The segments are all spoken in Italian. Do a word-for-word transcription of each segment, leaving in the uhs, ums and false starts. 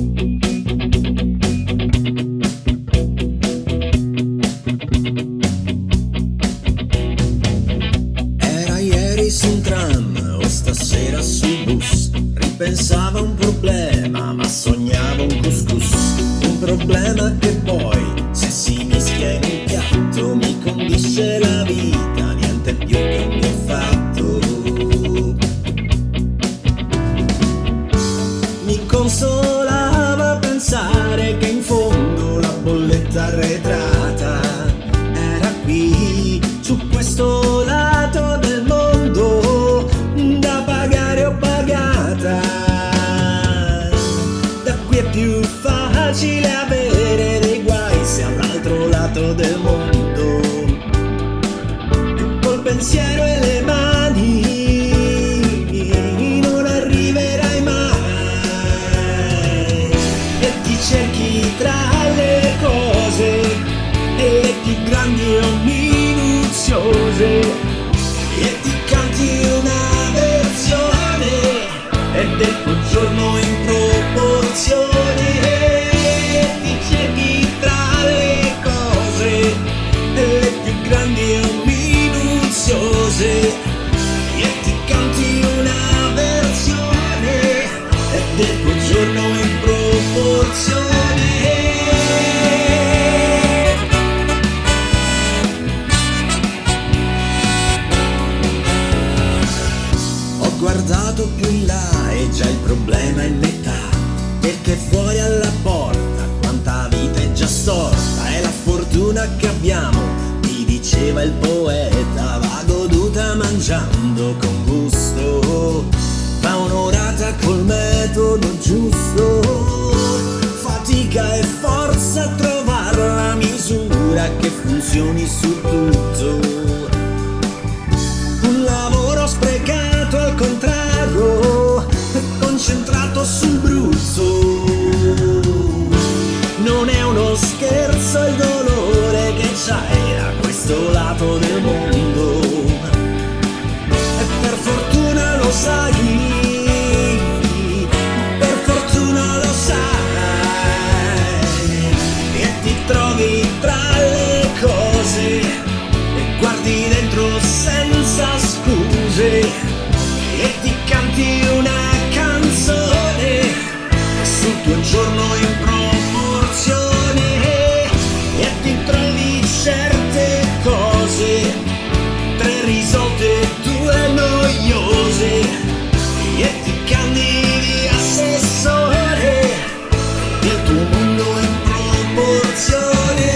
Era ieri su un tram o stasera sul bus, ripensava a un problema ma sognava un couscous. Un problema che poi, se si mischia in un piatto, mi condisce la vita, niente più che un mio fatto. Mi consolava pensare che in fondo la bolletta arretrata era qui, su questo lato del mondo, da pagare o pagata. Da qui è più facile avere dei guai se all'altro lato del mondo, col pensiero e le mani non arriverai mai, e ti cerchi tra le cose e le più grandi o minuziose, e ti canti una versione e del tuo giorno in proporzione, e ti cerchi tra le cose e le più grandi o minuziose, e ti canti una versione e del tuo giorno in proporzione. Ho guardato più in là e già il problema è metà, perché fuori alla porta quanta vita è già storta, è la fortuna che abbiamo, mi diceva il poeta, va goduta mangiando con gusto, va onorata col metodo giusto, fatica e forza a trovare la misura che funzioni su tutto. Un lavoro sprecato al contrario, concentrato sul bruzzo. Non è uno scherzo il dolore che c'hai da questo lato del mondo, e per fortuna lo sai, per fortuna lo sai, e ti trovi tra le cose e guardi dentro senza scuse, e ti canti una canzone sul tuo giorno in proporzione, e ti trovi certe cose, tre risolte, due noiose, e ti candidi assessore del tuo mondo in proporzione.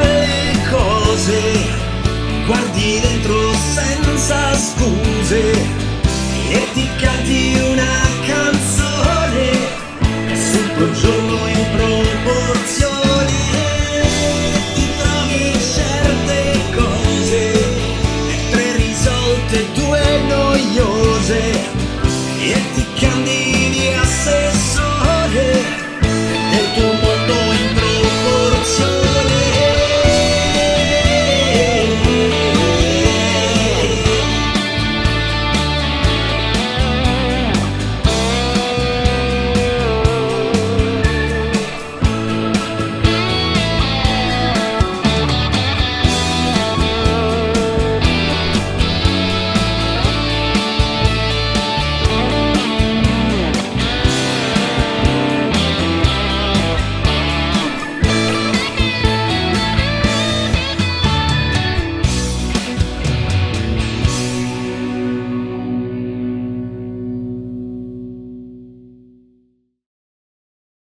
Guardi dentro senza scuse,